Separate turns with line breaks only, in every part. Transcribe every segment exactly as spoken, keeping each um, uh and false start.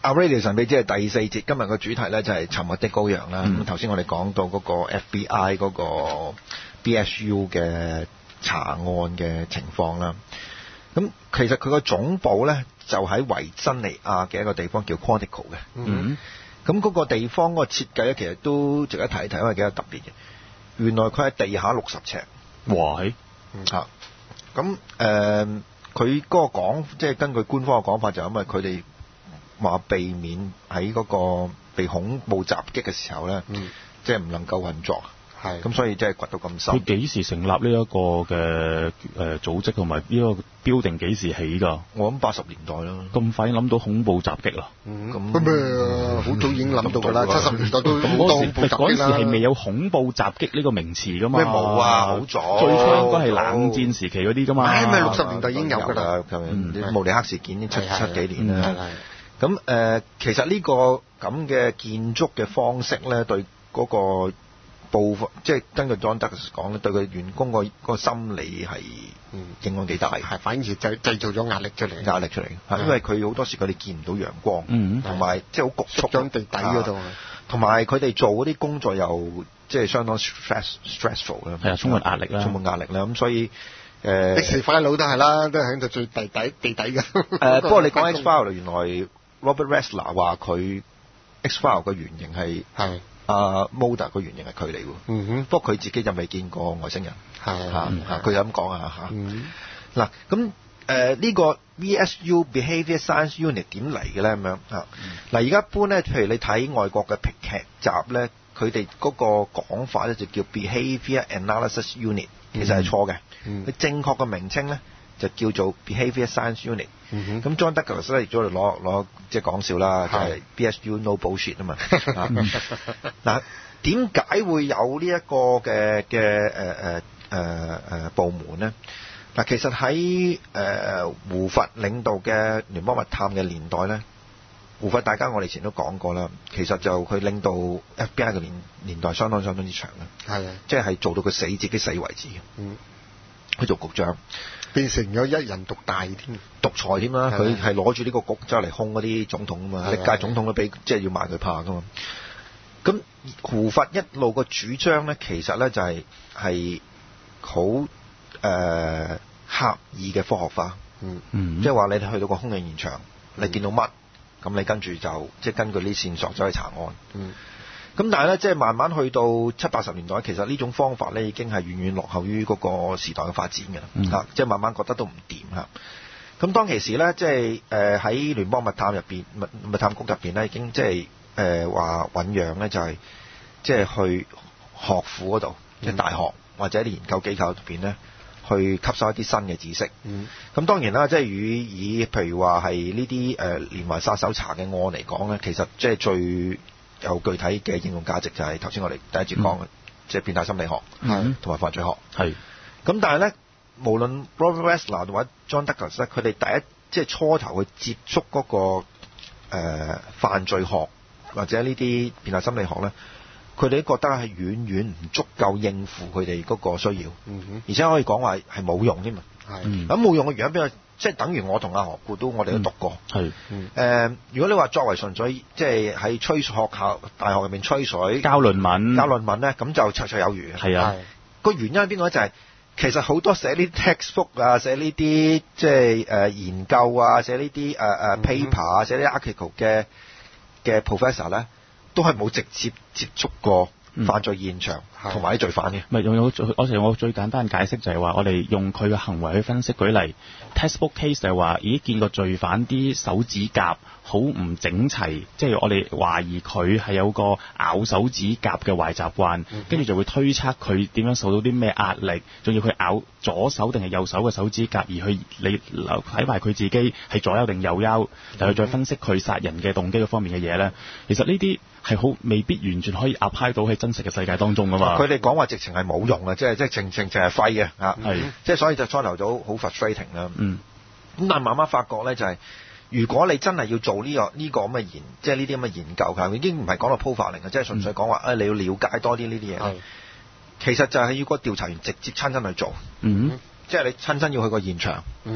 Radio 神秘之夜第四節，今日嘅主題咧就係沉默的羔羊啦。咁頭先我哋講到嗰個 F B I 嗰個 B S U 嘅查案嘅情況啦。咁其實佢個總部咧就喺維珍尼亞嘅一個地方叫 Quantico 嘅。嗯。咁嗰個地方嗰個設計咧，其實都值得睇一睇，因為幾有特別嘅。原來佢喺地下六十尺。
哇！係。
嚇。咁誒，佢嗰個講，即係根據官方嘅講法，就係因為佢哋話避免喺嗰個被恐怖襲擊嘅時候咧，嗯、即係唔能夠運作，係咁所以即係掘到咁深。
佢幾時成立呢一個嘅誒組織同埋呢個標定幾時起㗎？
我諗八十年代咯。
咁快諗到恐怖襲擊啦？
咁咩好早已經諗到㗎啦，七十年代都好多恐怖襲擊啦。
嗰陣時係未有恐怖襲擊呢個名詞㗎嘛？
咩冇啊？好早。
最初應該係冷戰時期嗰啲㗎嘛？
係
咪六十年代已經有㗎啦？
啲慕尼黑事件七七幾年啦。咁誒、呃，其實呢個咁嘅建築嘅方式咧，對嗰個部分，即係根據 John Douglas 講咧，對佢員工個個心理係影響幾大，係、
嗯、反而製製造咗壓力出嚟，
壓力出嚟，因為佢好多時佢哋見唔到陽光，同埋、嗯、即係好焗縮
喺地底嗰度，
同埋佢哋做嗰啲工作又即係相當 stress stressful 啦，
係啊，充滿壓力啦，
充滿壓力啦，咁所以。誒
X File 都係啦，都係喺度最地底地底嘅。誒、
呃，不過你講 X File 原來 Robert Ressler 話佢 X File 嘅原型係係阿 Mulder 嘅原型係佢嚟喎。嗯哼。不過佢自己就未見過外星人。係嚇嚇，佢咁講啊嚇。嗯。嗱咁誒呢個 V S U Behaviour Science Unit 點嚟嘅咧咁樣嚇？嗱而家一般咧，譬如你睇外國嘅劇集咧，佢哋嗰個講法咧就叫 Behaviour Analysis Unit，其實係錯嘅。佢、嗯、正確嘅名稱咧就叫做 Behaviour Science Unit。咁、嗯、John Douglas 咧亦都嚟攞攞即係講笑啦，就係、是、B S U no bullshit 啊嘛。嗱，點解會有呢一個嘅嘅誒誒誒誒部門咧？嗱，其實喺誒、呃、胡佛領導嘅聯邦密探嘅年代咧，胡佛大家我哋以前都講過啦，其實就佢領導 F B I 嘅年年代相當相當之長嘅，係啊，即係做到佢死自己死為止嘅。嗯。佢做局長，變成咗一人獨大添，獨裁添啦。佢係攞住呢個局走嚟控嗰啲總統啊嘛，歷屆總統都俾即係要賣佢怕噶嘛。咁胡佛一路個主張咧，其實咧就係係好誒刻意嘅科學化。嗯嗯，即係話你哋去到個空氣現場，嗯、你見到乜，咁你跟住就即係根據呢線索走去查案。嗯。咁但係咧，即係慢慢去到七八十年代，其實呢種方法咧已經係遠遠落後於嗰個時代嘅發展嘅啦、嗯啊，即係慢慢覺得都唔掂嚇。咁當其時咧，即係誒喺聯邦密探入邊、密密探局入邊咧，已經即係誒話醖釀咧，就係即係去學府嗰度，即係大學或者啲研究機構入邊咧，去吸收一啲新嘅知識。咁、嗯、當然啦，即係以以譬如話係呢啲誒連環殺手查嘅案嚟講咧，其實即係最有具體嘅應用價值就係頭先我哋第一節講嘅，即、嗯、係變態心理學，同埋犯罪學。係咁，但係咧，無論 Robert Ressler 或者 John Douglas 咧，佢哋第一即係初頭去接觸嗰、那個、呃、犯罪學或者呢啲變態心理學咧，佢哋都覺得係遠遠唔足夠應付佢哋嗰個需要，嗯、而且可以講話係冇用添嘛。係咁冇用嘅原因邊個？即係等於我同阿何故都我哋都讀過。係誒、嗯呃，如果你話作為純粹即係喺吹學校大學入面吹水
交論文
交論文咧，咁就綽綽有餘。係啊，個原因係邊個咧？就係、是、其實好多寫呢啲 textbook 啊，寫呢啲即係誒研究啊，寫呢啲誒誒 paper 啊，寫呢啲 article 嘅嘅 professor 咧，都係冇直接接觸過犯罪現場同埋啲罪犯嘅。
唔係用用我哋我最簡單解釋就係話，我哋用佢嘅行為去分析。舉例 textbook case 就係話，咦見個罪犯啲手指甲好唔整齊，即係我哋懷疑佢係有個咬手指甲嘅壞習慣，跟住就會推測佢點樣受到啲咩壓力，仲要佢咬左手定係右手嘅手指甲，而去你睇埋佢自己係左右定右優，就去再分析佢殺人嘅動機嗰方面嘅嘢咧。其實呢啲係好未必完全可以 apply 到喺真實嘅世界當中噶嘛。
佢哋講話直情係冇用啊，即係即係直情淨係廢嘅嚇，即係所以就初頭就好 frustrating 啦。嗯，咁但係慢慢發覺咧就係、是。如果你真係要做呢、這個呢、這個咁嘅研，即係呢啲咁嘅研究㗎，已經唔係講到 profiling 嘅，即係純粹講話啊，你要了解多啲呢啲嘢。其實就係要個調查員直接親身去做，嗯，即係你親身要去個現場，嗯，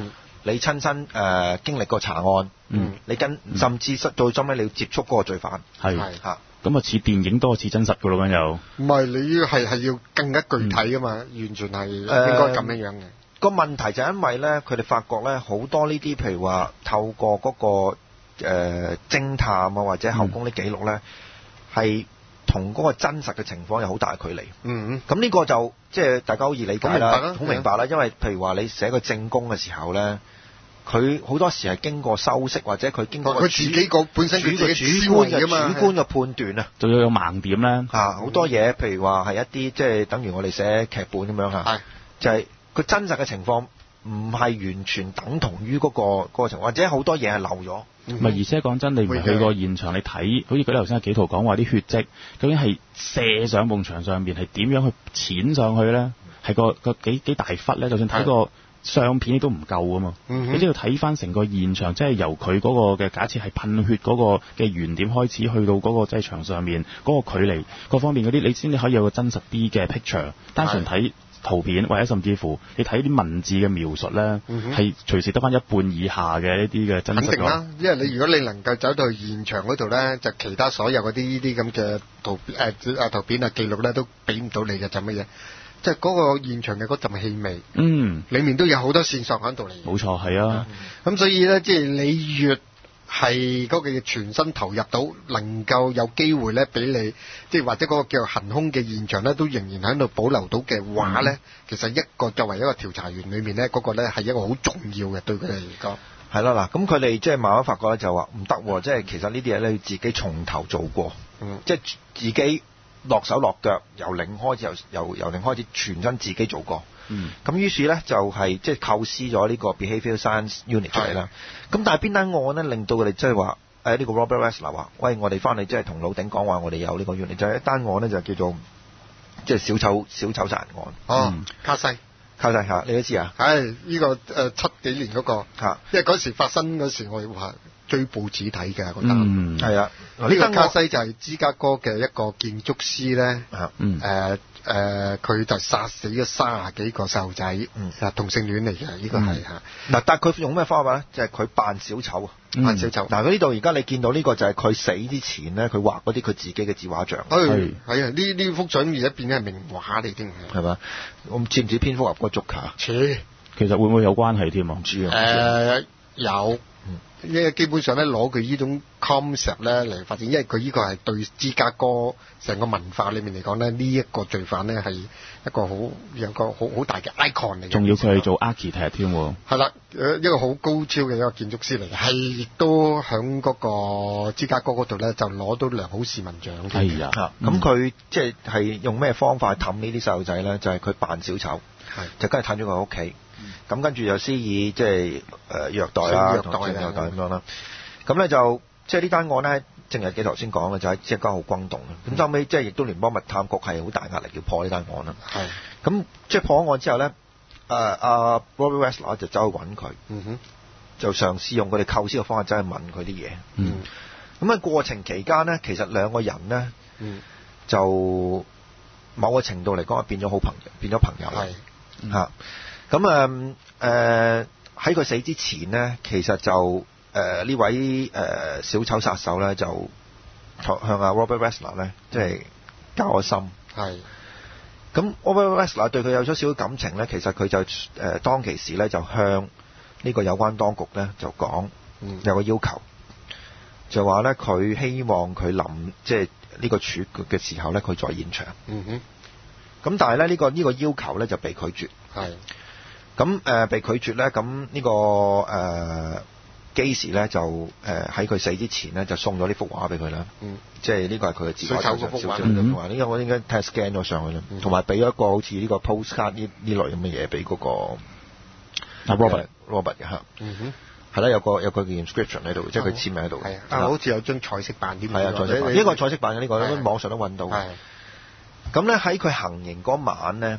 你親身誒、呃、經歷過查案，嗯，你跟甚至到最尾你要接觸嗰個罪犯，
係嚇，咁啊似電影多似真實噶咯咁又。
唔係你係係要更加具體噶嘛，嗯、完全係應該咁樣樣嘅。
個、呃、問題就係因為咧，佢哋發覺咧好多呢啲譬如話透過嗰、那個誒、呃、偵探啊或者後宮啲記錄咧，係同嗰個真實嘅情況有好大距離。嗯，咁呢個就即係大家好易理解啦，好明白啦。因為譬如話你寫個證供嘅時候咧。佢好多時係經過修飾，或者佢經過佢
自己個本身佢自己
主觀嘅主觀嘅判斷啊，
仲要有盲點咧
嚇好多嘢，譬如話係一啲即係等於我哋寫劇本咁樣嚇，就係、是、佢真實嘅情況唔係完全等同於嗰、那個嗰、那個情況，或者好多嘢係漏咗。唔、
嗯、係，而且講真，你唔去過現場，你睇好似佢頭先阿紀陶講話啲血跡，究竟係射上埲牆上面係點樣去濺上去咧？係個個幾幾大忽咧？就算睇個相片都唔夠啊嘛，嗯、你都要睇翻成個現場，即係由佢嗰個嘅假設係噴血嗰個嘅原點開始，去到嗰個即係牆上面嗰、嗰個距離各方面嗰啲，你先至可以有個真實啲嘅 picture。單純睇圖片或者甚至乎你睇啲文字嘅描述咧，係、嗯、隨時得翻一半以下嘅呢啲嘅真實。肯定啦，
因為你如果你能夠走到去現場嗰度咧，就其他所有嗰啲呢啲咁嘅圖誒啊圖片啊記錄咧都俾唔到你嘅，就乜嘢？即係嗰個現場嘅嗰陣氣味，嗯，裡面都有好多線索喺度嚟。
冇錯，係啊。
咁、嗯、所以咧，即係你越係嗰個全身投入到，能夠有機會咧，俾你即係或者嗰個叫做行兇嘅現場咧，都仍然喺度保留到嘅話咧、嗯，其實一個作為一個調查員裏面咧，嗰、嗰個咧係一個好重要嘅對佢哋嚟講。
係啦，嗱，咁佢哋即係慢慢發覺咧，就話唔得，即係其實呢啲嘢咧要自己從頭做過，嗯，即係自己。落手落腳，由零開始，由由由零開始，全身自己做過。嗯，咁於是咧就係即係構思咗呢個 behavioral science unit 出嚟啦。咁但係邊單案咧令到佢哋即係話誒呢個 Robert Ressler 話，喂，我哋翻嚟即係同老頂講話，我哋有呢個 unit，就係一單案咧就叫做即係小丑小丑殺人案。
哦，嗯、卡西
卡西嚇，你都知啊？
係呢、呢個誒、呃、七幾年嗰、嗰個嚇，因為嗰時發生嗰時我話。追報紙睇嘅嗰單，係啊，呢、呢個卡西就係芝加哥嘅一個建築師咧，誒誒佢就殺死咗三十幾個細路仔，嗯，同性戀嚟嘅，呢、呢個係嚇。嗱，但係佢用咩方法咧？就係佢扮小丑啊，扮小丑。嗱，佢呢度而家你見到呢個就係佢死之前咧，佢畫嗰啲佢自己嘅自畫像。係係啊，呢呢幅相而家變咗係名畫嚟添，係嘛？我唔知唔知蝙蝠俠個 Joker？切，
其實會唔會有關係添啊？唔知啊。
誒有。因為基本上咧攞佢呢種 concept 咧嚟發展，因為佢呢個係對芝加哥成個文化裏面嚟講咧，呢、這、一個罪犯咧係一個好有個好好大嘅 icon 嚟嘅。
仲要佢係做 architect 添喎。係
啦，一個好高超嘅一個建築師嚟嘅，係亦都響嗰個芝加哥嗰度咧就攞到良好市民獎。
係啊，咁佢即係係用咩方法氹呢啲細路仔咧？就係佢扮小丑，就跟住氹咗佢屋企。咁跟住又施以即係誒虐待啦，虐待虐待咁樣啦。咁咧就即係呢單案咧，正如幾頭先講嘅，就喺芝加哥好轟動嘅。咁後尾即係亦都聯邦密探局係好大壓力要破呢單案啦。係。咁即係破案之後咧，誒、呃、阿 Robert Ressler 就走去揾佢，嗯哼，就嘗試用佢哋構思嘅方法走去問佢啲嘢。嗯。咁喺過程期間咧，其實兩個人咧，嗯，就某個程度嚟講係變咗好朋友，變咗朋友。係。嚇、嗯。咁誒誒喺佢死之前呢，其實就誒呢、呃、位誒、呃、小丑殺手咧，就向阿 Robert Ressler 咧，即係交咗心。係。咁 Robert Ressler 對佢有咗少少感情咧，其實佢就誒、呃、當其時咧就向呢個有關當局咧就講、嗯、有個要求，就話咧佢希望佢臨即係呢個處決嘅時候咧，佢在現場。嗯哼。咁但係咧呢、呢個呢、呢個要求咧就被拒絕。係。咁誒、呃、被拒絕咧，咁呢、這個誒基士咧就誒喺佢死之前咧就送咗呢幅畫俾佢啦。嗯，即係呢個係佢嘅自畫像。幅畫。呢、嗯、個我應該睇下 scan 咗上去啦，同埋俾咗一個好似呢個 postcard 呢呢類咁嘅嘢俾嗰個啊 Robert Robert 嘅嚇。嗯哼，係啦，有個有個 inscription 喺度，即係佢簽名喺度。係啊，但係好似有張彩色版添。係啊，彩色版。呢個彩色版嘅呢、這個，喺網上都揾到。係。咁咧喺佢行刑嗰晚咧。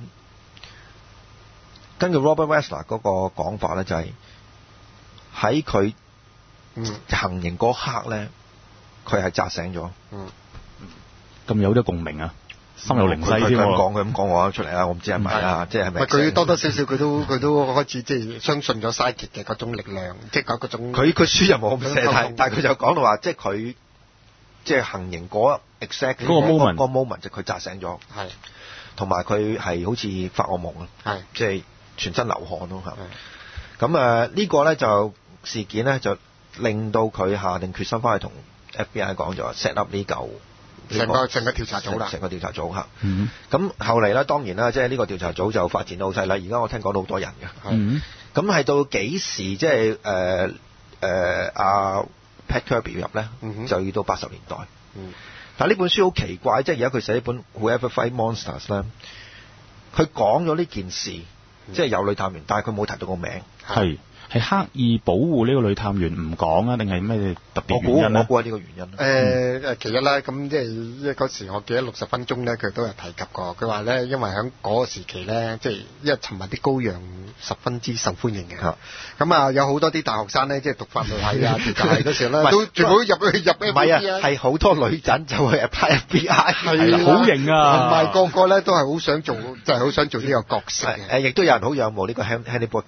根據 Robert Ressler 嗰個講法咧，就係喺佢行刑嗰刻咧，佢係扎醒咗。嗯，
咁有啲共鳴啊！ 心有靈犀添喎。
佢咁講，佢咁講我出嚟啦，我唔知係咪啊，即係係咪？
佢多多少少佢都佢都開始即係相信咗 psychic 嘅嗰種力量，即係嗰嗰種。
佢佢書又冇咁寫，但但係佢就講到話，即係佢即係行刑嗰 exact 嗰個 moment，嗰個 moment 就佢扎醒咗，係，同埋佢係好似發惡夢啊，係，即係全身流汗咯嚇。咁誒呢個咧就事件咧就令到佢下定決心翻去同 F B I 講，就話 set up 呢嚿。
成個成個調查組啦，
成個調查組嚇。咁、嗯、後嚟咧，當然啦，即係呢個調查組就發展到好犀利。而家我聽講到好多人嘅。咁係、嗯、到幾時即係誒誒阿 Pat Kirby 入咧，嗯、就要到八十年代。嗯、但係呢本書好奇怪，即係而家佢寫呢本 Whoever Fight Monsters 咧，佢講咗呢件事，嗯、即係有女探員，但係佢冇提到個名。係。
係刻意保護呢個女探員唔講啊，定係咩特別原因咧？
我估我估係呢個原因。誒、
嗯呃、其一啦，咁即係因為嗰時我記得六十分鐘咧，佢都有提及過。佢話咧，因為喺嗰個時期咧，即係因為尋日啲羔羊十分之受歡迎嘅。咁、嗯、啊，有好多啲大學生咧，即係讀法律系啊、調查系嗰時咧，都全部入去入 F B I。唔係啊，
係好多女仔就去 apply F B I，
係
好型啊！
同埋個個咧都係好想做，就係好想做呢個角色嘅。
誒，亦都有人好仰慕呢個 Hannibal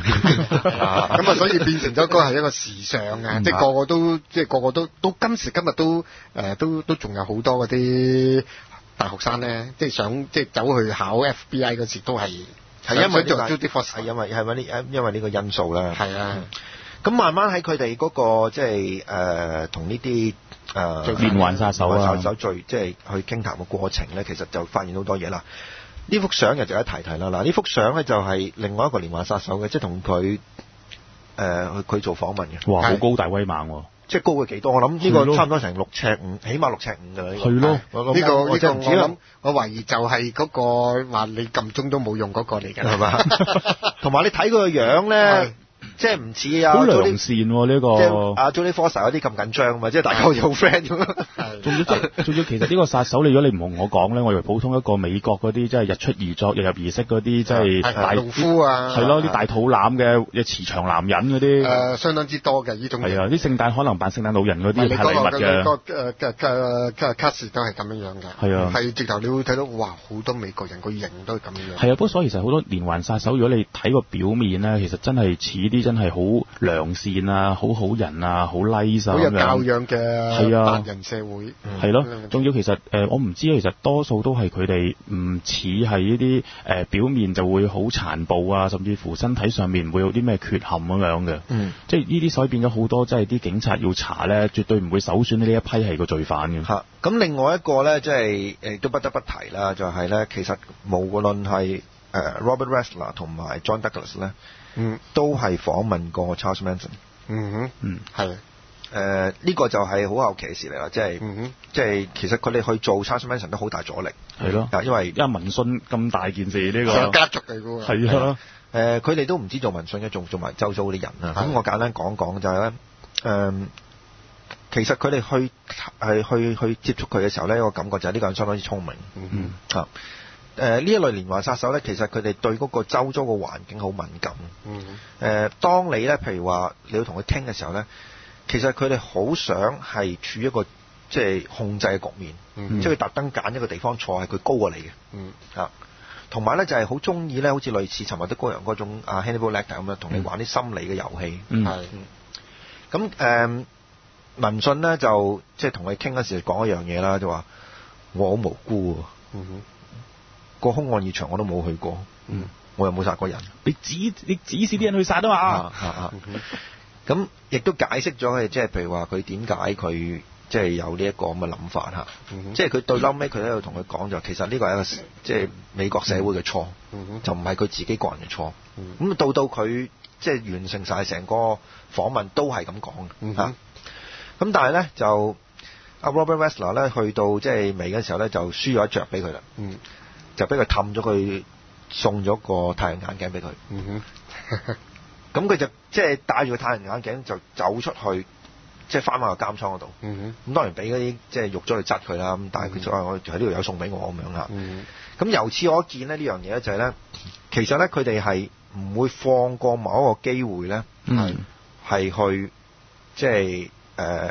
Lecter。
咁啊，所以變成咗個係一個時尚啊！即係個個都，即係個個都，到今時今日都，誒、呃，都都仲有好多嗰啲大學生咧，即係想即係走去考 F B I 嗰時都係
係因為做 Jodie Foster，係因為係咪呢？因為呢個因素啦。係啊。咁慢慢喺佢哋嗰個即係誒同呢啲誒
連環殺手啊，
殺手最即係去傾談嘅過程咧，其實就發現好多嘢啦。呢幅相就值得一提提啦。嗱，呢幅相咧就係另外一個連環殺手嘅，即係同佢。誒，佢佢、呃、做訪問嘅，
哇，好高大威猛喎、啊！
即係高佢幾多？我諗呢個差唔多成六尺五，起碼六尺五㗎啦。
係咯，
呢個呢個我諗，我懷疑就係嗰個話你撳鐘都冇用嗰個嚟㗎，係嘛？
同埋你睇佢個樣咧。即係唔似啊，
好良善喎呢個，
即係阿 Jodie Foster 嗰啲咁緊張嘛，即係大家好似好 friend 咁。
係，仲要仲要其實呢個殺手，你如果你唔同我講咧，我以為普通一個美國嗰啲即係日出而作、日入而息嗰啲，即係大
農夫啊，
係咯，啲大肚腩嘅慈祥男人嗰啲。
誒，相當之多嘅呢種。係
啊，啲聖誕可能扮聖誕老人嗰啲派禮物嘅。
個誒嘅嘅嘅卡士都係咁樣樣嘅。係啊，係直頭你會睇到，哇！好多美國人個型都係咁樣。
係啊，不過所以其實好多連環殺手，如果你睇個表面咧，其實真係似啲真係好良善啊，好好人啊，好 nice 啊，
好有教養嘅白人社會，
係咯。仲要其實誒、呃，我唔知其實多數都係佢哋唔似係呢啲誒表面就會好殘暴啊，甚至乎身體上面唔會有啲咩缺陷咁樣嘅。嗯，即係呢啲所以變咗好多，即係啲警察要查咧，絕對唔會首選呢一批係個罪犯嘅。
嚇，咁另外一個咧，即係誒都不得不提啦，就係、是、咧，其實無論係誒 Robert Ressler 同埋 John Douglas 咧。嗯，都係訪問過 Charles Manson。嗯哼，嗯係。誒呢、呃這個就係好後期嘅事嚟啦，即係，嗯、哼即係其實佢哋去做 Charles Manson 都好大阻力。係咯的，因為
因為聞訊咁大件事呢、這個。
成家族嚟㗎喎。
係啊。
誒，佢哋都唔知做聞訊嘅，仲做埋周遭啲人啊。咁的我簡單講講就係、是、咧，誒、呃，其實佢哋去係去去，去接觸佢嘅時候咧，我感覺就係呢個人相當之聰明。嗯哼。啊。誒呢、呃、一類連環殺手咧，其實佢哋對嗰個周遭嘅環境好敏感。嗯。誒、呃，當你咧，譬如話你要同佢傾嘅時候咧，其實佢哋好想係處於一個即係控制嘅局面。嗯。即係佢特登揀一個地方坐，係佢高過你嘅。嗯。啊，同埋咧就係好中意咧，好似類似尋日的羔羊嗰種啊 Hannibal Lecter 咁樣，同你玩啲心理嘅遊戲。嗯。係。咁誒，聞訊咧就即係同佢傾嗰時講一樣嘢啦，就話我好無辜喎。嗯哼。個兇案現場我都冇去過，嗯，我又冇殺過人。
你指你指示啲人去殺啊嘛，
啊啊咁亦都解釋咗佢，即係譬如話佢點解佢即係有呢一個咁嘅諗法嚇，嗯、即係佢對嬲尾佢喺度同佢講就，其實呢個係一個即係美國社會嘅錯，嗯、就唔係佢自己個人嘅錯。咁、嗯、到到佢即係完成晒成個訪問都係咁講嘅嚇。咁、嗯、但係咧就阿 Robert Ressler 咧去到即係尾嘅時候咧就輸咗一著俾佢啦。嗯就俾佢氹咗佢，送咗個太陽眼鏡俾佢。嗯哼，咁佢就即係戴住個太陽眼鏡就走出去，即係翻返個監倉嗰度。嗯哼，咁當然俾嗰啲即係獄卒去質佢啦。咁但係佢就話我喺呢度有送俾我咁樣嚇。嗯，咁由此可見咧呢樣嘢咧就係咧，其實咧佢哋係唔會放過某一個機會咧，係係、嗯、去即係誒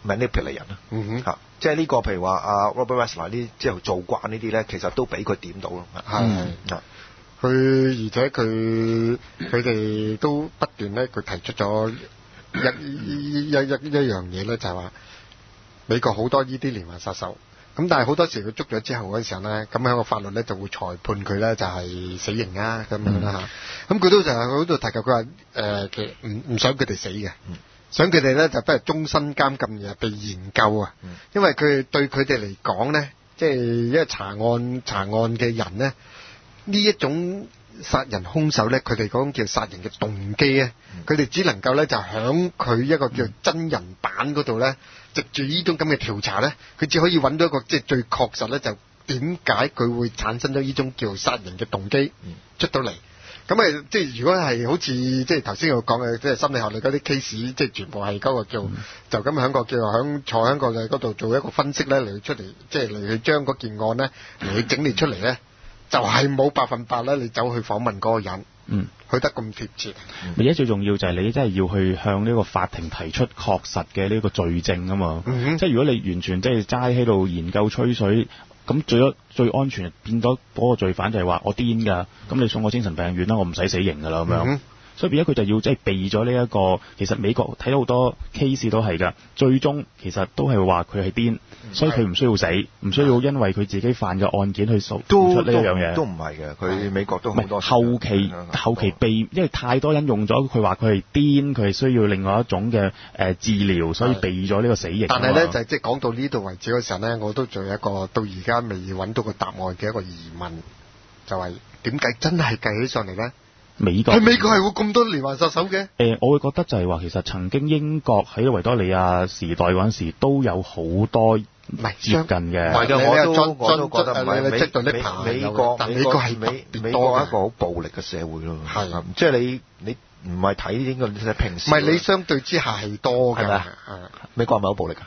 manipulate 人啦。
嗯哼，
嚇，即係呢個譬如話阿 Robert Ressler 呢，即係做慣呢啲咧，其實都俾佢點到咯。
係係。佢而且佢佢哋都不斷咧，佢提出咗一一一一一樣嘢咧，就係話美國好多呢啲連環殺手。咁但係好多時佢捉咗之後嗰陣時候咧，咁喺個法律咧就會裁判佢咧就係死刑啊咁樣啦嚇。咁佢都就係佢喺度提及佢話誒其實唔唔想佢哋死嘅，
嗯、
想佢哋咧就不如終身監禁而被研究啊。嗯、因為佢對佢哋嚟講咧，即係因為查案查案嘅人咧，呢一種殺人兇手咧，佢哋嗰種叫殺人嘅動機咧，佢哋、嗯、只能夠咧就響佢一個叫真人版嗰度咧。藉住呢種咁嘅調查咧，佢只可以揾到一個即係最確實咧，就點解佢會產生咗呢種叫殺人嘅動機出到嚟。咁啊、嗯，即係如果係好似即係頭先我講嘅，即係心理學裏嗰啲 case，即係全部係嗰個叫、嗯、就咁喺個叫響坐喺個嗰度做一個分析咧，嚟出嚟即係嚟去將嗰件案咧嚟去整理出嚟咧，就係、是、冇百分百咧，你走去訪問嗰個人。嗯，去得咁貼切。
而家最重要就係你真係要去向呢個法庭提出確實嘅呢個罪證啊嘛。嗯、哼即係如果你完全即係齋喺度研究吹水，咁最咗最安全變咗嗰個罪犯就係話我癲㗎，咁你送我精神病院啦，我唔使死刑㗎啦咁樣。嗯所以變咗佢就要即係避咗呢一個，其實美國睇到好多 case 都係㗎，最終其實都係話佢係癲，所以佢唔需要死，唔需要因為佢自己犯嘅案件去訴出呢一樣嘢。
都唔係嘅，佢美國都好多。
後期後期避，因為太多人用咗佢話佢係癲，佢係需要另外一種嘅誒治療，所以避咗呢個死刑。
但係咧就係即係講到呢度為止嗰時候咧，我都仲有一個到而家未揾到個答案嘅一個疑問，就係點解真係計起上嚟咧？
美國
喺美國係會咁多連環殺手嘅？
誒、呃，我會覺得就係話其實曾經英國喺維多利亞時代嗰陣時都有好多唔係接近嘅。
唔係嘅，我都我都覺得唔係美美國美國係美美國係一個好暴力嘅社會咯。係，即係你你唔係睇呢個平時。
唔係你相對之下係多㗎。係咪？
美國係咪好暴力㗎？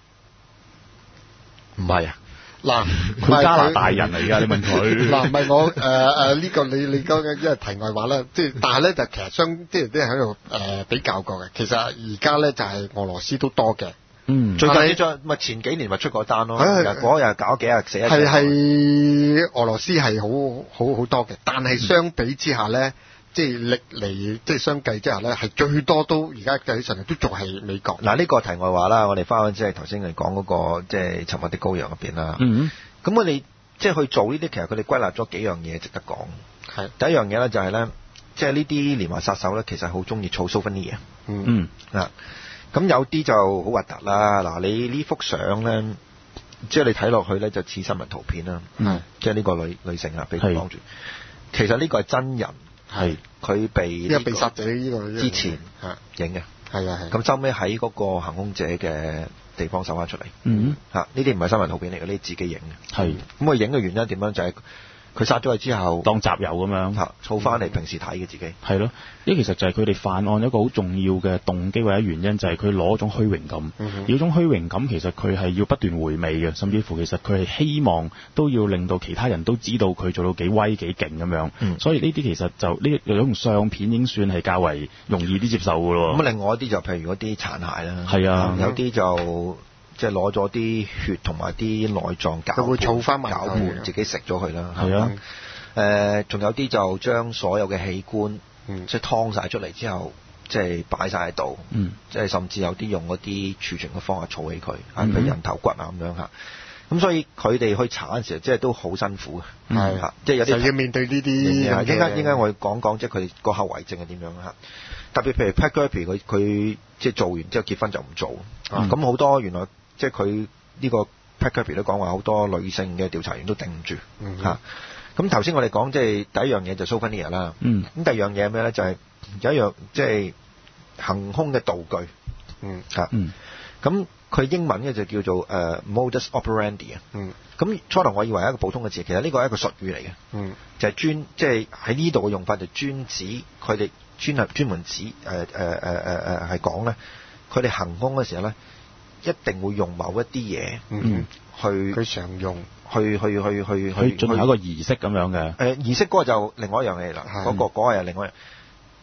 唔係啊。
嗱，
佢加拿大人嚟㗎，你問佢。
嗱，唔係我誒誒呢個你你講嘅，因為題外話啦，即係但係咧就其實相即係啲喺度誒比較過嘅。其實而家咧就係俄羅斯都多嘅。
嗯，最近呢張咪前幾年咪出過單咯，嗰日搞幾日死一。
係係俄羅斯係好好好多嘅，但係相比之下咧。嗯即係歷嚟，即係相繼之下咧，係最多都而家計起上嚟都仲係美國。
嗱，呢個題外話啦，我哋翻返即係頭先你講嗰個即係沉默的羔羊入邊啦。嗯咁我哋即係去做呢啲，其實佢哋歸納咗幾樣嘢值得講。係第一樣嘢咧，就係咧，即係呢啲連環殺手咧，其實好中意儲 souvenir。嗯嗯。嗱，咁有啲就好核突啦。嗱，你呢幅相咧，即係你睇落去咧，就似新聞圖片啦。嗯。即係呢個女女性啊，俾佢擋住。其實呢個係真人。係佢被
呢個被殺者呢個
之前影嘅，係啊係。咁收尾喺嗰個行兇者嘅地方搜翻出嚟。嗯，嚇呢啲唔係新聞圖片嚟嘅，呢啲自己影嘅。係。咁佢影嘅原因點樣？就係佢殺咗佢之後
當集郵咁樣嚇，
儲翻嚟平時睇嘅自己。
係咯，呢其實就係佢哋犯案一個好重要嘅動機或者原因，就係佢攞一種虛榮感。嗯哼。而嗰種虛榮感其實佢係要不斷回味嘅，甚至乎其實佢係希望都要令到其他人都知道佢做到幾威幾勁咁樣。嗯。所以呢啲其實就呢有種相片已經算係較為容易啲接受嘅咯。
咁另外一啲就譬如嗰啲殘骸啦。
係啊。
有啲就。即係攞咗啲血同埋啲內臟攪，
佢會儲翻埋，
攪拌自己食咗佢啦。係啊，誒，仲有啲就將所有嘅器官，嗯、即係劏晒出嚟之後，即係擺晒喺度。嗯、即係甚至有啲用嗰啲儲存嘅方法儲起佢，啊，譬如人頭骨啊咁樣嚇。咁所以佢哋去查嗰陣時，即係都好辛苦嘅。係嚇、嗯，即係有啲
要面對呢啲。
應該應該我哋講講，即係佢哋個後遺症係點樣嚇？特別譬如 Pat Garvey 佢佢即係做完之後結婚就唔做。咁好、嗯、多原來。即係佢呢個 Pat Garvey 都講話，好多女性嘅調查員都頂唔住嚇。咁頭先我哋講即係第一樣嘢就 souvenir 啦。嗯。咁第二樣嘢係咩咧？就係、是、有一樣即係行兇嘅道具。嗯。嚇。嗯。咁佢英文嘅就叫做誒、uh, modus operandi 啊。嗯。咁初頭我以為係一個普通嘅字，其實呢個係一個術語嚟嘅。嗯。就係專即係喺呢度嘅用法就專指佢哋專係專門指誒誒誒誒誒係講咧，佢哋行兇嘅時候咧。一定會用某一啲嘢，嗯，去
佢常用，
去去去去
去進行一個儀式咁樣嘅。
誒儀式嗰個就另外一樣嘢啦，嗰個嗰個係另外一樣。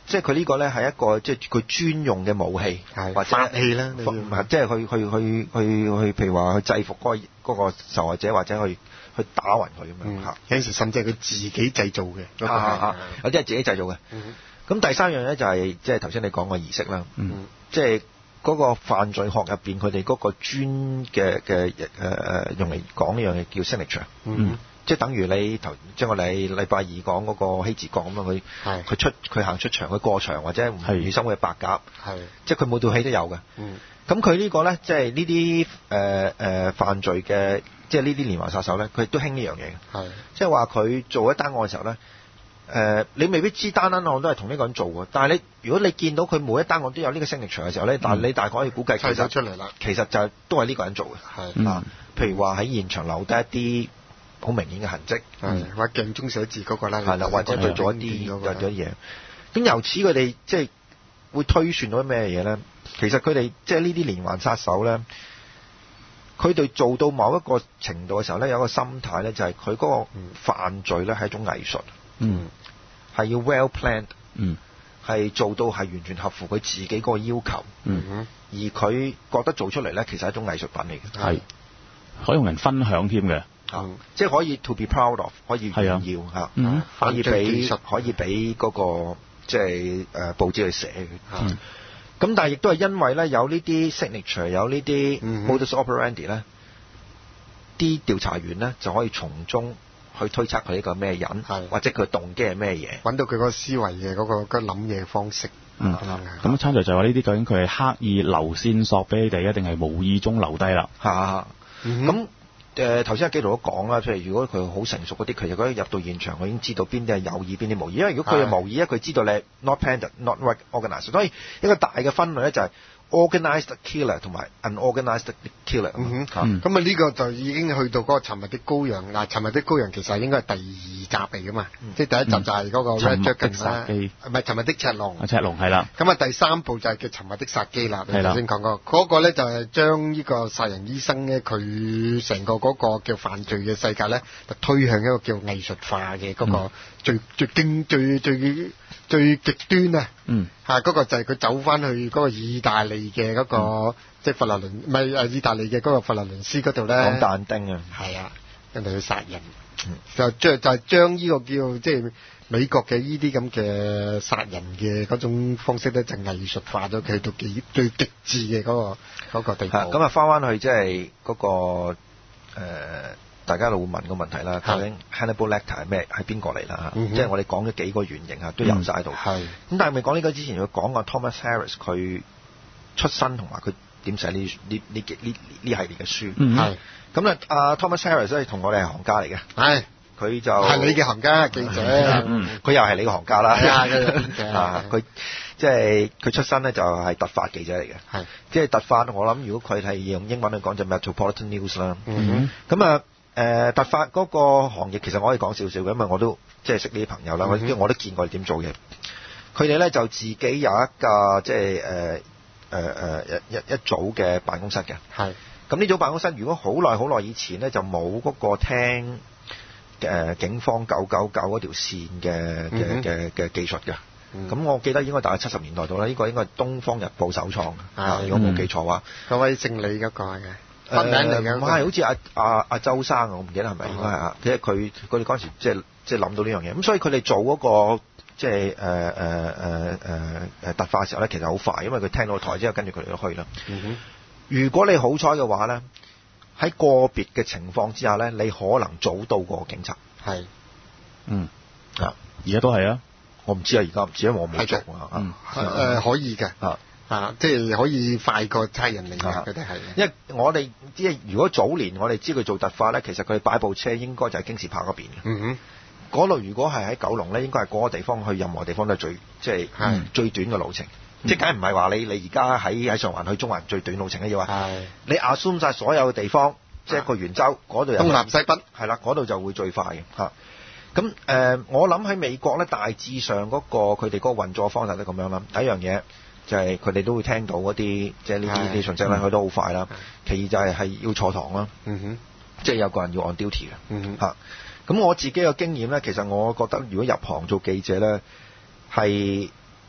即係佢呢個咧係一個即係佢專用嘅武器，或者
法器啦，
唔係即係去去去去去，譬如話去制服嗰、嗰個嗰個受害者，或者去去打暈佢咁樣嚇。
有陣時甚至係佢自己製造嘅，
有啲係自己製造嘅。咁、嗯、第三樣咧就係即係頭先你講嘅儀式啦，
嗯、
即係嗰個犯罪學入邊佢哋嗰個專嘅嘅誒誒用嚟講呢樣嘢叫 signature。嗯即係等於你頭，即係我哋禮拜二講嗰個希治閣咁樣，佢佢出佢行出場，佢過場或者吳宇森嘅白鴿，即係佢每套戲都有嘅。咁、嗯、佢呢個咧，即係呢啲誒誒犯罪嘅，即係呢啲連環殺手咧，佢都興呢樣嘢嘅。即係話佢做一單案嘅時候咧，誒、呃、你未必知單單案都係同呢個人做嘅，但係你如果你見到佢每一單案都有呢個 signature嘅時候咧，但係你大概可以估計其實
出嚟啦，
其實就係都係呢個人做嘅。係啊，譬如話喺現場留低一啲好明顯嘅痕跡，
係或者鏡中寫字嗰個啦，
係啦，或者佢做一啲有咗嘢。咁由此佢哋即係會推算到咩嘢咧？其實佢哋即係呢啲連環殺手咧，佢哋做到某一個程度嘅時候咧，有一個心態咧，就係佢嗰個犯罪咧係一種藝術，嗯，係要 well planned，嗯，係做到係完全合乎佢自己嗰個要求，嗯，而佢覺得做出嚟咧，其實係一種藝術品嚟嘅，
係可以同人分享添嘅。
啊、嗯，即係可以 to be proud of， 可以炫耀嚇，嗯，可以俾可以俾嗰、那個即係誒報紙去寫嘅，咁、嗯、但係亦都係因為咧有呢啲 signature， 有呢啲 modus operandi 咧，啲調查員咧就可以從中去推測佢呢個咩人，或者佢動機係咩嘢，
揾到佢嗰個思維嘅嗰、那個諗嘢方式。
嗯，咁參詳就係話呢啲究竟佢係刻意留線索俾你哋，一定係無意中留低啦？
嚇、啊，咁、嗯。誒頭先阿紀陶都講啦，譬如如果佢好成熟嗰啲，其實佢入到現場，佢已經知道邊啲係有意，邊啲無意。因為如果佢係無意咧，佢知道你 not planned, not organized。所以一個大嘅分類咧就係 organized killer 同埋 unorganized killer。
嗯哼，咁啊呢個就已經去到嗰個沉默的羔羊嗱，沉默的羔羊其實應該係第二集嚟噶嘛，嗯、即係第一集就係嗰個 Red Dragon 啦，唔係沉默的赤龍。
赤龍係啦。
咁啊第三部就係叫沉默的殺機啦，你頭先講過嗰個咧就係將呢個殺人醫生咧，佢成個嗰個叫犯罪嘅世界咧，就推向一個叫藝術化嘅嗰個最、嗯、最經最最最，最極端啊！嗯，嚇嗰個就係佢走翻去嗰個意大利嘅嗰個、嗯、即係佛羅倫唔係誒意大利嘅嗰個佛羅倫斯嗰度咧，
講但丁啊，
係啊，跟住去殺人，嗯、就將就係將呢個叫即係美國嘅呢啲咁嘅殺人嘅嗰種方式咧，就藝術化咗佢到極最極致嘅嗰個嗰個地步。
咁啊，翻翻去即係嗰個、呃大家都會問個問題啦，究竟 Hannibal Lecter 係咩？係邊個嚟啦？即係我哋講咗幾個原型啊，都有晒喺度。咁、嗯、但係未講呢個之前，要講個 Thomas Harris 佢出身同埋佢點寫呢呢呢呢呢系列嘅書。係咁咧，阿 Thomas Harris 咧同我哋係行家嚟嘅。係佢就
係你嘅行家記者，佢、
嗯、又係你嘅行家啦。啊，佢即係佢出身咧就係突發記者嚟嘅。係即係突發，我諗如果佢係用英文去講就 Metropolitan News 啦。嗯咁啊。誒、呃、突發嗰個行業其實我可以講少少嘅，因為我都即係識呢啲朋友啦，因為、嗯、我都見過佢點做嘢。佢哋咧就自己有一架即係誒誒誒一一一組嘅辦公室嘅。係。咁呢組辦公室如果好耐好耐以前咧就冇嗰個聽誒、呃、警方九九九嗰條線嘅嘅嘅嘅技術嘅。咁、嗯、我記得應該大概七十年代到啦，呢、這個應該係《東方日報》首創嘅，如果冇記錯話。
嗰、嗯、位姓李嗰個嘅。
誒唔係，好似阿阿阿周生，我唔記得係咪應該係啊？即係佢佢哋嗰陣時即係即係諗到呢樣嘢，咁所以佢哋做嗰、嗰個即係誒誒誒誒誒突發嘅時候咧，其實好快，因為佢聽到台之後，跟住佢哋都去啦。嗯、如果你好彩嘅話咧，喺個別嘅情況之下咧，你可能早到過警察。係，嗯啊，
而家都係啊，
我唔知啊，而家唔知，因為我冇做啊。
嗯，誒、呃、可以嘅啊。啊，即係可以快過差人嚟嘅，佢哋係。因為
我哋即係如果早年我哋知佢做突發咧，其實佢擺部車應該就係京士柏嗰邊嘅。嗯哼。嗰度如果係喺九龍咧，應該係嗰個地方去任何地方都係最即係、嗯、最短嘅路程。嗯、即係梗係唔係話你你而家喺喺上環去中環最短路程嘅要話。你 assume 晒所有嘅地方，即係一個圓周嗰度有。東南西北。係啦，嗰度就會最快嘅嚇。咁誒、呃，我諗喺美國咧，大致上嗰、嗰個佢哋嗰個運作方式都咁樣啦。第一樣嘢。就係佢哋都會聽到嗰啲即係呢啲啲訊息咧，佢都好快啦。其二就係係要坐堂啦，嗯哼，即係有個人要 on duty 嘅，嗯哼嚇。咁我自己嘅經驗咧，其實我覺得如果入行做記者咧，係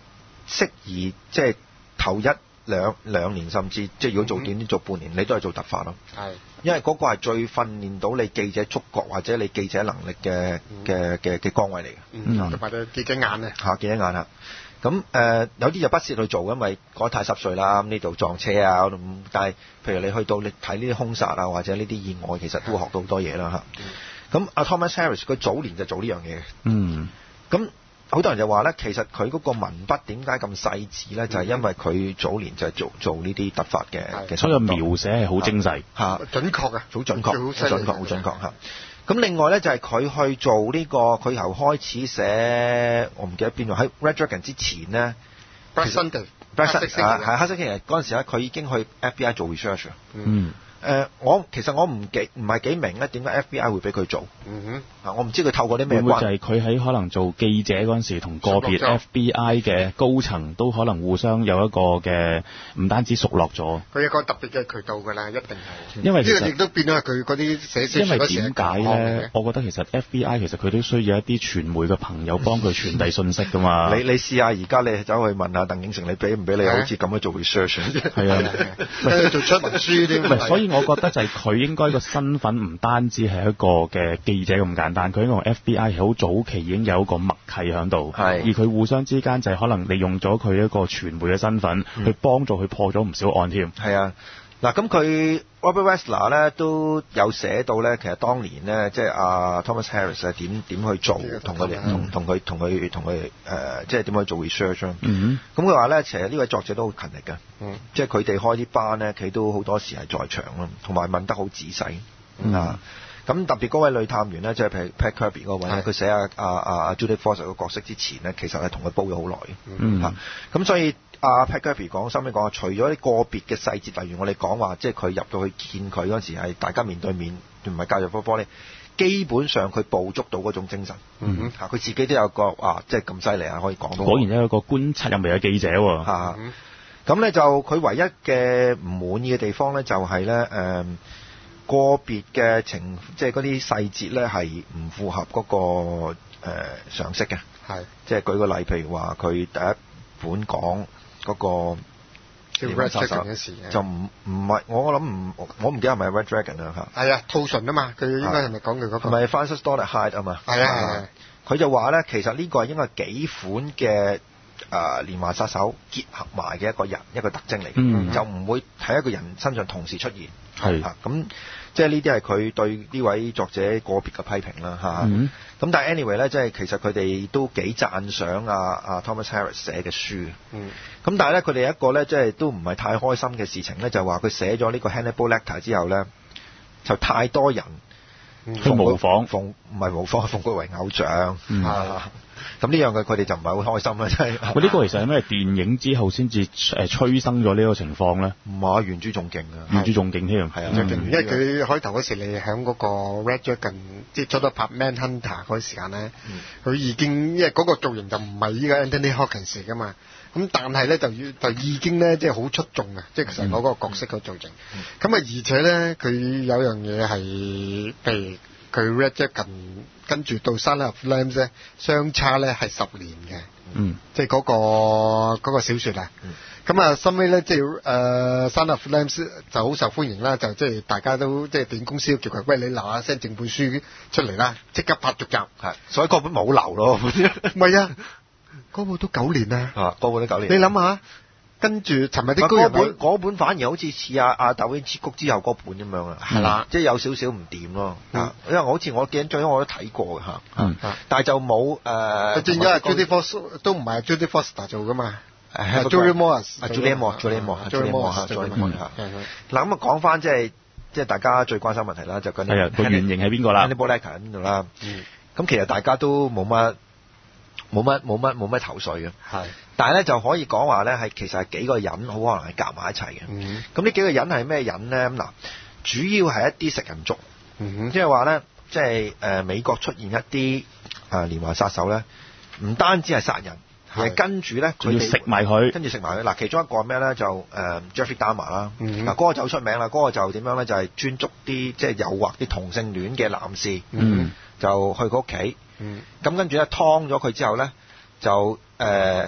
適宜即係頭一兩兩年，甚至即係如果做短啲做半年，你都係做突發咯。係，因為嗰個係最訓練到你記者觸覺或者你記者能力嘅嘅嘅嘅崗位嚟嘅。
嗯，同埋你記者眼啊。嚇，
記者眼啊！咁誒、呃、有啲就不屑去做，因為嗰得太濕碎啦，咁呢度撞車啊，咁但係譬如你去到你睇呢啲兇殺啊，或者呢啲意外，其實都會學到好多嘢啦嚇。咁阿 Thomas Harris 佢早年就做呢樣嘢嘅。嗯。咁好多人就話咧，其實佢嗰個文筆點解咁細緻咧？就係、是、因為佢早年就係做做呢啲突發嘅嘅，
所以個描寫係好精細
嚇、啊，
準確啊，
好準確，好準確，好準確嚇。咁另外咧就係、是、佢去做呢、這個，佢由開始寫，我唔記得邊度喺 Red Dragon 之前咧
Black Sunday，
Black Sunday 啊，係黑色星期日嗰陣時咧，佢已經去 F B I 做 research。嗯。誒、呃，我其實我唔幾唔係幾明咧，點解 F B I 會俾佢做？嗯哼，啊，我唔知佢透過啲咩關係。會唔會就係佢喺可能做記者嗰陣時，同個別 F B I 嘅高層都可能互相有一個嘅，唔單止熟絡咗。
佢有個特別嘅渠道㗎啦，一定係。
因為
呢個亦都變咗係佢嗰啲寫書
因為點解咧？我覺得其實 F B I 其實佢都需要一啲傳媒嘅朋友幫佢傳遞信息㗎嘛。
你你試下而家你走去問下鄧景成，你俾唔俾你好似咁樣做 research？
係啊，
做出文書啲。
所以我覺得就係佢應該個身份唔單止係一個嘅記者咁簡單，佢呢個 F B I 係好早期已經有一個默契喺度，而佢互相之間就係可能利用咗佢一個傳媒嘅身份、嗯、去幫助佢破咗唔少案添。
係啊，嗱咁佢 Robert Ressler 咧都有寫到咧，其實當年咧即係阿 Thomas Harris 係點點去做，同佢哋同同佢同佢同佢誒即係點去做 research 啦。咁佢話咧，其實呢位作者都好勤力嘅，嗯、即係佢哋開啲班咧，佢都好多時係在場咯，同埋問得好仔細、嗯、啊。咁特別嗰位女探員咧，即係譬如 Pat Kirby 嗰位咧，佢寫阿阿阿 Judith Foster 個角色之前咧，其實係同佢煲咗好耐嘅。嗯，嚇咁所以阿 Pat Kirby 講，收尾講話，除咗啲個別嘅細節，例如我哋講話，即係佢入到去見佢嗰時係大家面對面，唔係隔住玻璃，基本上佢捕捉到嗰種精神。嗯，嚇佢自己都有個啊，即係咁犀利啊，可以講到。
果然有一個觀察入微嘅記者喎。
嚇，咁咧就佢唯一嘅唔滿意嘅地方咧，就係咧誒。個別嘅情，即係嗰啲細節咧，係唔符合嗰、那個誒、呃、常識嘅。係，即係舉個例，譬如話佢第一本講嗰個連環殺手嘅事，就唔唔係我我諗唔我唔記得係咪 Red Dragon 啊嚇。係啊，兔唇啊嘛，佢應該係咪講佢嗰個？係咪 Francis Doyle Hyde 啊嘛？係啊係啊，佢就話咧，其實呢個係應該幾款嘅誒連環殺手結合埋嘅一個人一個特徵嚟嘅，嗯、就唔會喺一個人身上同時出現。係啊，咁。即係呢啲係佢對呢位作者個別嘅批評啦嚇。咁、嗯、但係 anyway 咧，即係其實佢哋都幾讚賞啊啊 Thomas Harris 寫嘅書。嗯。咁但係咧，佢哋一個咧，即係都唔係太開心嘅事情咧，就係話佢寫咗呢個 Hannibal Lecter 之後咧，就太多人
去模仿，
奉唔係模仿，奉佢為偶像。嗯。啊咁呢樣嘅佢哋就唔係好開心啦，真係。
喂，呢個其實係咩電影之後先至誒催生咗呢個情況咧？
唔係，原著仲勁啊，
原著仲勁添，係啊，
嗯、因為佢開頭嗰時你喺嗰個 Red Dragon 即係出得拍 Manhunter 嗰個時間咧，佢、嗯、已經因為嗰個造型就唔係依個 Anthony Hopkins 噶嘛，咁但係咧就要就已經咧即係好出眾啊，即係成個嗰個角色嘅造型。咁啊、嗯，而且咧佢有樣嘢係譬如。佢 Red Dragon 跟住到 Son of Lambs 咧，相差咧係十年嘅，嗯，即係嗰、嗰個嗰個小説啊，咁啊，收尾咧即係誒 Son of Lambs 就好受歡迎啦，就即係大家都即係電影公司都叫佢，喂，你嗱嗱聲整本書出嚟啦，即刻拍續集，係，
所以嗰本冇留咯，唔
係啊，嗰本都九年啦，
啊，嗰本都九年，
你諗下。跟住，尋日啲
嗰本嗰本反而好似似阿阿竇英之谷之後嗰本咁樣啊，係啦，即係有少少唔掂咯，嗯、因為我好似我記得最初我都睇過嘅嚇，嗯、但係就冇誒。
佢變咗係 Jodie Foster 都唔係 Jodie Foster 做噶嘛，係 Julianne Moore，Julianne
Moore，Julianne Moore，Julianne Moore 嚇，Julianne Moore 嚇。嗱咁啊，講翻即係即係大家最關心問題啦，就嗰啲。係啊，個原型係邊個啦 Hannibal Lecter 喺邊度啦？咁其實大家都冇乜冇乜冇乜冇乜頭緒嘅。係。但係咧就可以講話咧係其實係幾個人好可能係夾埋一齊嘅。咁呢、嗯、幾個人係咩人咧？咁嗱，主要係一啲食人族，嗯、即係話咧，即係誒美國出現一啲誒連環殺手咧，唔單止係殺人，係跟住咧佢哋
食埋佢，
跟住食埋佢。嗱，其中一個係咩咧？就誒、呃、Jeffrey Dahmer 啦。嗱、嗯，嗰、那個就好出名啦。嗰、那個就點樣咧？就係、是、專捉啲即係誘惑啲同性戀嘅男士，嗯、就去佢屋企。咁、嗯、跟住咧劏咗佢之後咧，就誒。呃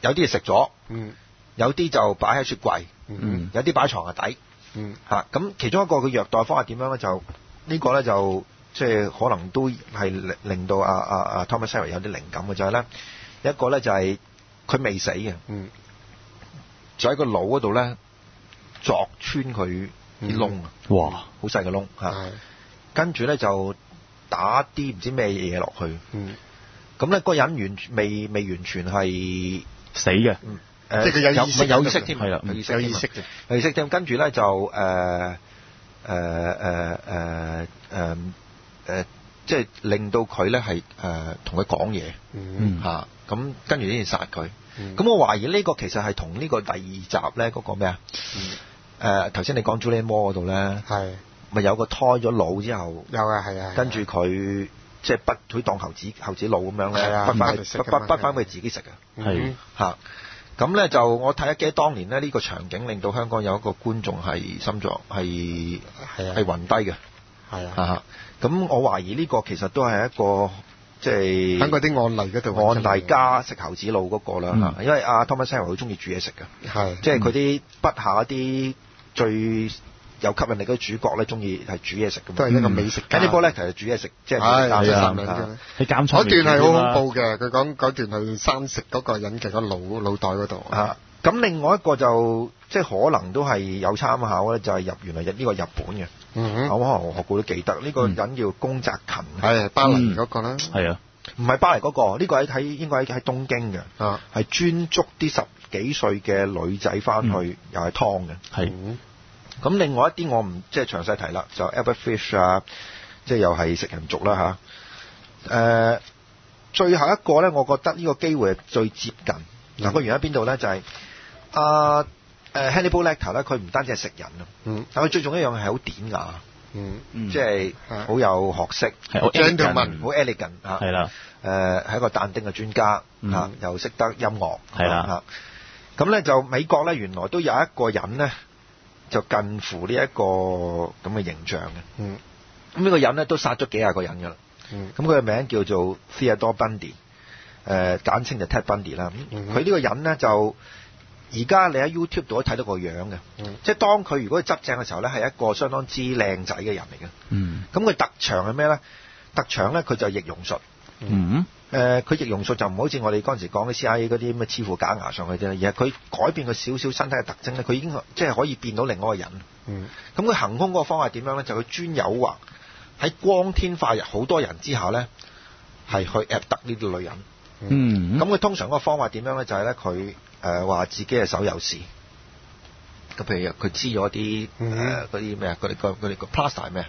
有啲係食咗，
嗯，
有啲就擺喺雪櫃，
嗯，
有啲擺喺床下底，
嗯，
嚇咁其中一個佢虐待方法點樣咧？就呢個咧就即係可能都係令令到阿阿阿 Thomas Shelby 有啲靈感嘅，就係咧一個咧就係佢未死嘅，
嗯，
就喺個腦嗰度咧鑿穿佢啲窿啊，
哇，
好細嘅窿嚇，跟住咧就打啲唔知咩嘢落去，
嗯，
咁咧個人完未未完全係
死嘅，
嗯
即係佢有意識
有意識添，
係啦，
有意識
有意識嘅，
有意識添，跟住咧就誒誒誒誒誒誒，即係令到佢咧係誒同佢講嘢，
嗯
嚇，咁跟住呢件殺佢，咁、
嗯、
我懷疑呢個其實係同呢個第二集咧嗰個咩啊？誒頭先你講 Julianne Moore 嗰度咧，
係
咪有個胎咗腦之後，
有啊係啊，
跟住佢即係不佢當猴子猴子腦咁樣咧，不翻不不不翻俾自己食嘅，
係
嚇。咁咧就我睇一記得當年咧呢個場景令到香港有一個觀眾係心臟係係暈低嘅，
係啊，
咁我懷疑呢個其實都係一個即係
喺嗰啲案例嗰度
案例加食猴子腦嗰個啦嚇，
嗯、
因為阿 Thomas Shelby 好中意煮嘢食嘅，
係
即係佢啲筆下一啲最有吸引力嘅主角咧，中意係煮嘢食嘅，
都係一個美食家。
呢波咧其實煮嘢食，即係
係
係
啊，
喺監倉
嗰段係好恐怖嘅，佢講嗰段係生食嗰個人嘅個腦腦袋嗰度
啊。咁另外一個就即係可能都係有參考咧，就係、是、入原來呢個日本嘅，
嗯，
我可能我學過都記得呢、這個人叫宮澤勤，
係、嗯、巴黎嗰個啦，
係啊，
唔係巴黎嗰、那個，呢、這個喺喺應該喺喺東京嘅，
啊，
係專捉啲十幾歲嘅女仔翻去，嗯、又係劏嘅，
係。
咁、嗯、另外一啲我唔即係詳細提啦，就 Albert Fish 啊，即係又係食人族啦吓。誒、呃，最後一個咧，我覺得呢個機會係最接近。嗱、嗯，個原因喺邊度咧？就係、是。啊，誒、uh, Hannibal Lecter 咧，佢唔單止係食人啊，嗯，但佢最重要一樣係好典雅，
嗯，
即係好有學識，
係好
gentleman，好 elegant 啊，
係啦，
誒係一個但丁嘅專家嚇、
嗯
啊，又識得音樂，
係啦，
咁咧就美國咧原來都有一個人咧就近乎呢一個咁嘅形象嘅，
嗯，
咁呢個人咧都殺咗幾廿個人㗎啦，嗯，咁佢嘅名叫做 Theodore Bundy，誒、呃、簡稱就 Ted Bundy 啦，佢、嗯、呢個人咧就。而家你喺 YouTube 度都睇到個樣嘅、嗯，即係當佢如果佢執正嘅時候咧，係一個相當之靚仔嘅人嚟嘅。嗯，咁佢特長係咩咧？特長咧，佢就係易容術。嗯，誒、呃，佢易容術就唔好似我哋嗰陣時講啲 C I A 嗰啲咩黐副假牙上去啫，而係佢改變佢少少身體嘅特徵咧，佢已經即係可以變到另外一個人。嗯，咁佢行兇嗰個方法點樣咧？就佢專誘惑喺光天化日好多人之下咧，係去 App 得呢啲女人。嗯，咁佢通常嗰個方法點樣咧？就係咧佢。誒話、呃、自己係手有事，咁譬如佢知咗啲誒嗰啲咩啊？嗰啲個嗰啲個 plaster 係咩啊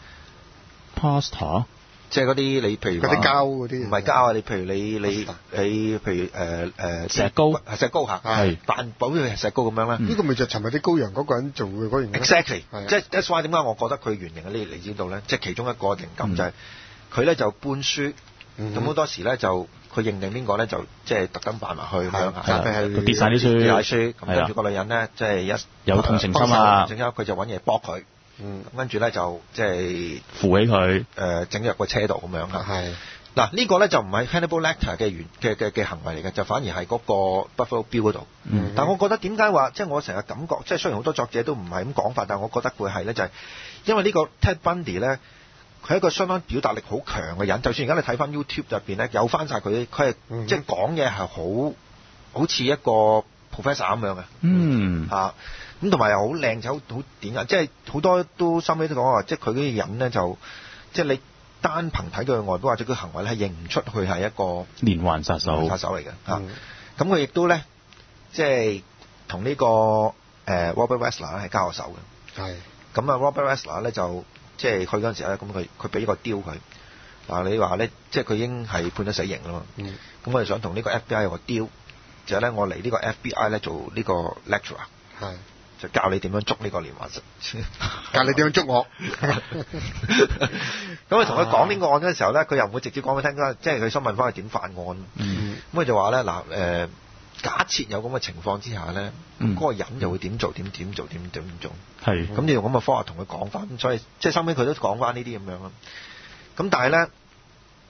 ？plaster
即係嗰啲你譬如
嗰啲膠嗰啲，
唔係膠啊！你譬如你你你譬如誒誒、呃、
石膏
石膏嚇，係扮保佢係石膏咁樣啦。呢、
嗯、個咪就尋日啲羔羊嗰個人做嘅嗰樣
Exactly，即係 that's why 點解我覺得佢原型嘅呢？你知道咧，即係其中一個靈感就係佢咧就搬書，咁、嗯、好多時咧就。佢認定邊個咧就即係特登扮埋去咁樣，特別係
跌晒啲書，
跌曬書，咁跟住個女人咧即係一
有同情心啊，
整咗佢就揾嘢幫佢，嗯，跟住咧就即係
扶起佢，
誒整入個車度咁樣啊，係嗱呢個咧就唔係 Hannibal Lecter 嘅原嘅嘅嘅行為嚟嘅，就反而係嗰個 Buffalo Bill 嗰度，嗯，但我覺得點解話即係我成日感覺，即係雖然好多作者都唔係咁講法，但係我覺得會係咧就係、是、因為呢個 Ted Bundy 咧。佢係一個相當表達力好強嘅人，就算而家你睇翻 YouTube 入邊咧，有翻晒佢，佢係、嗯、即係講嘢係好好似一個 professor 咁樣嘅，嗯嚇，咁同埋又好靚仔，好好典雅，即係好多都收尾都講話，即係佢嗰啲人咧就即係你單憑睇佢嘅外表或者佢行為咧，係認唔出佢係一個
連環殺手
殺手嚟嘅嚇。咁佢亦都咧即係同呢個誒、呃、Robert Wessler 咧係交過手嘅，係咁啊 Robert Wessler 咧就。即係去嗰陣時咧，咁佢佢俾個雕佢嗱，你話咧，即係佢已經係判咗死刑啦嘛。嗯。咁我哋想同呢個 F B I 有個雕，就係咧我嚟呢個 F B I 咧做呢個 lecturer，係就教你點樣捉呢個連環殺，
教你點樣捉我。
咁佢同佢講呢個案嘅時候咧，佢又唔會直接講俾佢聽，即係佢想問翻佢點犯案。嗯。咁佢就話咧嗱誒。假設有咁嘅情況之下咧，嗰、嗯那個人就會點做點點做點點做，係咁你用咁嘅方法同佢講翻，所以即係收尾佢都講翻呢啲咁樣啦。咁但係咧，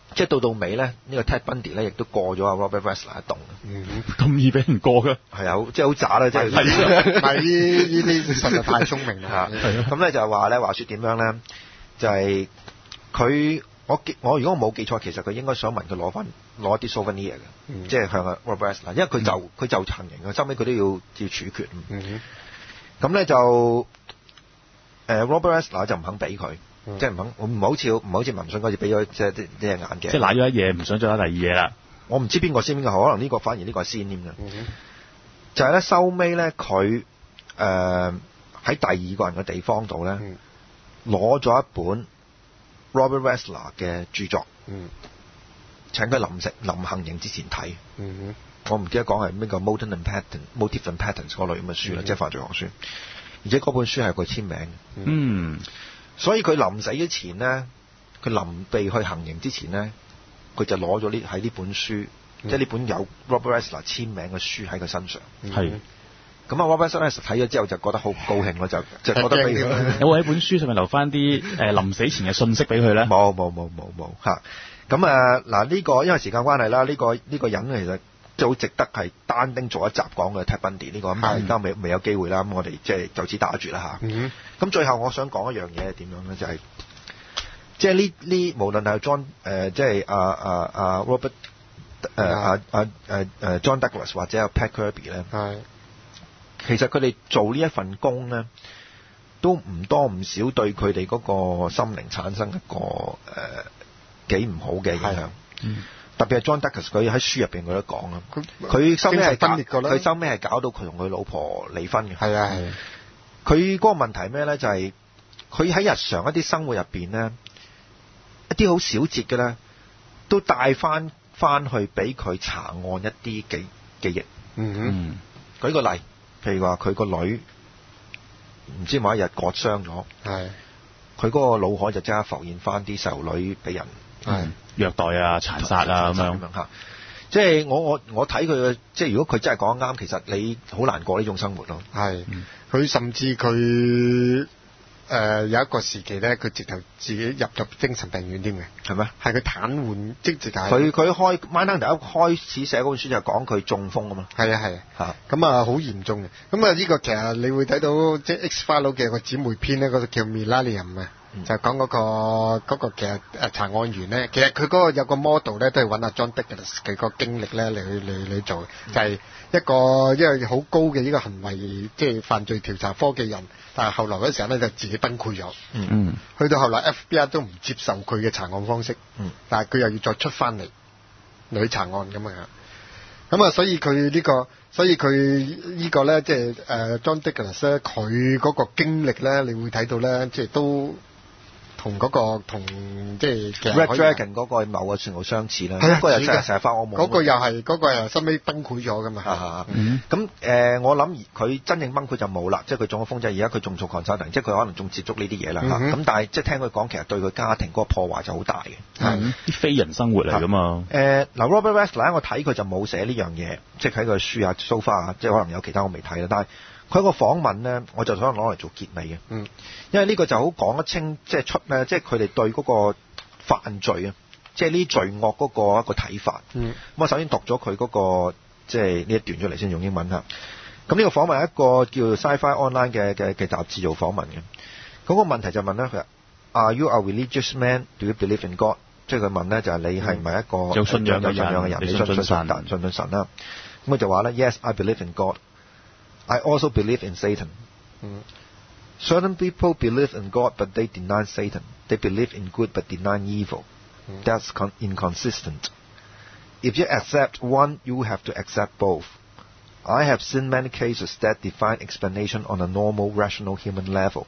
即係到到尾咧，呢、呢個 Ted Bundy 咧亦都過咗阿 Robert Ressler 一棟。
嗯，咁易俾人過嘅？
係啊，即係好渣啦，即係。
係係呢呢啲實在太聰明啦。
係咁咧就係話咧，話説點樣咧？就係、是、佢我我如果我冇記錯，其實佢應該想問佢攞翻攞一啲 souvenir 嘅，嗯、即係向阿 Robert Ressler，因為佢就佢、嗯、就陳刑嘅，收尾佢都要要處決。嗯咁咧就誒、呃、Robert Ressler 就唔肯俾佢。嗯、即係唔肯，我唔好似唔好似文信嗰次俾咗即係啲啲眼鏡，
即係攋咗一嘢，唔想再攞第二嘢啦。
我唔知邊個先邊個後，可能呢個反而呢個係先添嘅。嗯、就係咧收尾咧，佢誒喺第二個人嘅地方度咧，攞咗、嗯、一本 Robert Ressler 嘅著作，嗯、請佢臨食臨行刑之前睇。嗯、我唔記得講係咩個 Motive and Patterns、Motive and Patterns 嗰類咁嘅書啦，嗯、即係犯罪學書。而且嗰本書係佢簽名嘅。嗯。嗯所以佢臨死之前咧，佢臨被去行刑之前咧，佢就攞咗呢喺呢本書，嗯、即係呢本有 Robert Ressler 簽名嘅書喺佢身上。係、嗯。咁啊 Robert Ressler 睇咗之後就覺得好高興咯，就就覺得俾佢。
有冇喺本書上面留翻啲誒臨死前嘅信息俾佢咧？
冇冇冇冇冇嚇。咁啊嗱呢個因為時間關係啦，呢、呢個呢、呢個人其實即係好值得係單丁做一集講嘅 Ted Bundy 呢個，咁而家未未有機會啦，咁我哋即係就此打住啦嚇。咁、嗯、最後我想講一樣嘢係點樣咧？就係即係呢呢無論係 John 誒即係阿阿阿 Robert 誒阿阿誒誒 John Douglas 或者阿 Pat Kirby 咧，係其實佢哋做呢一份工咧，都唔多唔少對佢哋嗰個心靈產生一個誒幾唔好嘅影響。嗯特別係 John Douglas 佢喺書入邊佢都講啦，佢收尾係佢收尾係搞到佢同佢老婆離婚嘅。係啊係。佢嗰個問題咩咧？就係佢喺日常一啲生活入邊咧，一啲好小節嘅咧，都帶翻翻去俾佢查案一啲記記憶。嗯哼。舉個例，譬如話佢個女唔知某一日割傷咗，係佢嗰個腦海就即刻浮現翻啲細路女俾人。係虐待啊、殘殺啊咁樣嚇，即係我我我睇佢嘅，即係如果佢真係講得啱，其實你好難過呢種生活咯。係，佢甚至佢誒有一個時期咧，佢直頭自己入咗精神病院添嘅，係咩？係佢癱瘓，即係佢佢開 Mindhunter 一開始寫嗰本書就講佢中風啊嘛。係啊係啊，嚇咁啊好嚴重嘅。咁啊呢個其實你會睇到即係 X-Files 嘅個姊妹篇咧，嗰個叫 Millennium 啊。嗯、就講嗰、那個嗰、那個其實誒查案員咧，其實佢嗰個有個 model 咧，都係揾阿 John Douglas 佢個經歷咧嚟去嚟嚟做，嗯、就係一個因為好高嘅呢個行為即係犯罪調查科技人，但係後來嗰時候咧就自己崩潰咗。嗯嗯，去到後來 F B I 都唔接受佢嘅查案方式。嗯，但係佢又要再出翻嚟嚟去查案咁啊，咁啊，所以佢呢、這個，所以佢呢個咧，即係誒 John Douglas 咧，佢嗰個經歷咧，你會睇到咧，即係都。同嗰、那個同即係 Red Dragon 嗰個某個程度相似啦，嗰、啊、個又成日成日發惡夢，嗰個又係嗰個又收尾崩潰咗噶嘛。咁誒、呃，我諗佢真正崩潰就冇啦，即係佢中咗風，即係而家佢仲做 consulting，即係佢可能仲接觸呢啲嘢啦。咁、嗯啊、但係即係聽佢講，其實對佢家庭嗰個破壞就好大嘅。啲、嗯、
非人生活嚟噶嘛。誒嗱、
呃、Robert Ressler 我睇佢就冇寫呢樣嘢，即係喺佢書啊 so far 啊，即係可能有其他我未睇啦，但係。佢個訪問咧，我就想攞嚟做結尾嘅。嗯，因為呢個就好講得清，即係出咧，即係佢哋對嗰個犯罪啊，即係呢罪惡嗰個一個睇法。嗯，咁我首先讀咗佢嗰個即係呢一段出嚟先，用英文嚇。咁呢個訪問係一個叫 Sci-Fi Online 嘅嘅嘅雜誌做訪問嘅。嗰、那個問題就問咧，佢話 Are you a religious man? Do you believe in God？ 即係佢問咧，就係、是、你係唔係一個、嗯、
有信仰嘅人？
你信唔信神？信唔信神啦？咁佢就話咧 ，Yes, I believe in God.I also believe in Satan. Mm. Certain people believe in God, but they deny Satan. They believe in good, but deny evil. Mm. That's con- inconsistent. If you accept one, you have to accept both. I have seen many cases that define explanation on a normal, rational human level,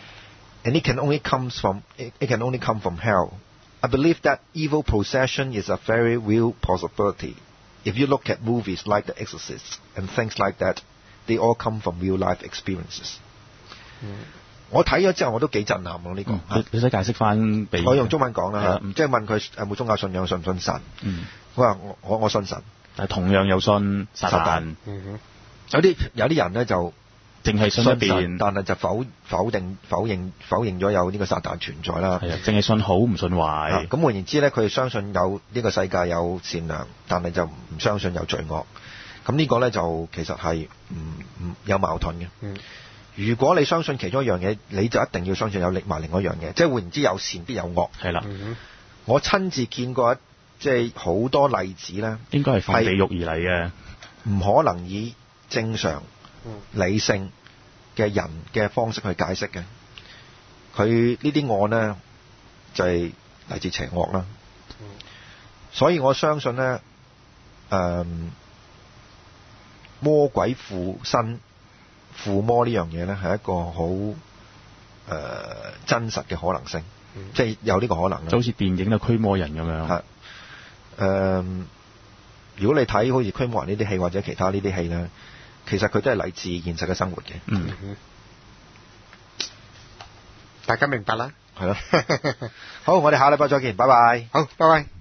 and it can only comes from it, it can only come from hell. I believe that evil possession is a very real possibility. If you look at movies like The Exorcist and things like that.They all come from real life experiences。嗯、我睇咗之後，我都幾震撼喎呢、這個。
嗯、你使解釋翻俾
我用中文講啦，即係問佢有冇宗教信仰，信唔信神？嗯、我話我我我信神，
但係同樣有信撒旦。
嗯、有啲有啲人咧就
淨係信一邊，
但係就否否定否認否認咗有呢個撒旦存在啦。
係啊，淨係信好唔信壞。
咁換言之咧，佢哋相信有呢個世界有善良，但係就唔相信有罪惡。咁呢個咧就其實係唔唔有矛盾嘅。嗯。如果你相信其中一樣嘢，你就一定要相信有另埋另外一樣嘢，即係換言之有善必有惡。
係啦。
嗯、我親自見過一即係好多例子咧，
應該係從地獄而嚟嘅，
唔可能以正常理性嘅人嘅方式去解釋嘅。佢呢啲案呢，就係、是、嚟自邪惡啦。嗯、所以我相信呢，誒、嗯、魔鬼附身。附魔呢樣嘢咧係一個好誒、呃、真實嘅可能性，嗯、即係有呢個可能啦。
就好似電影嘅驅魔人咁樣。係誒、
呃，如果你睇好似驅魔人呢啲戲或者其他呢啲戲咧，其實佢都係嚟自現實嘅生活嘅。嗯，
大家明白啦。
係咯。好，我哋下禮拜再見，拜拜。
好，拜拜。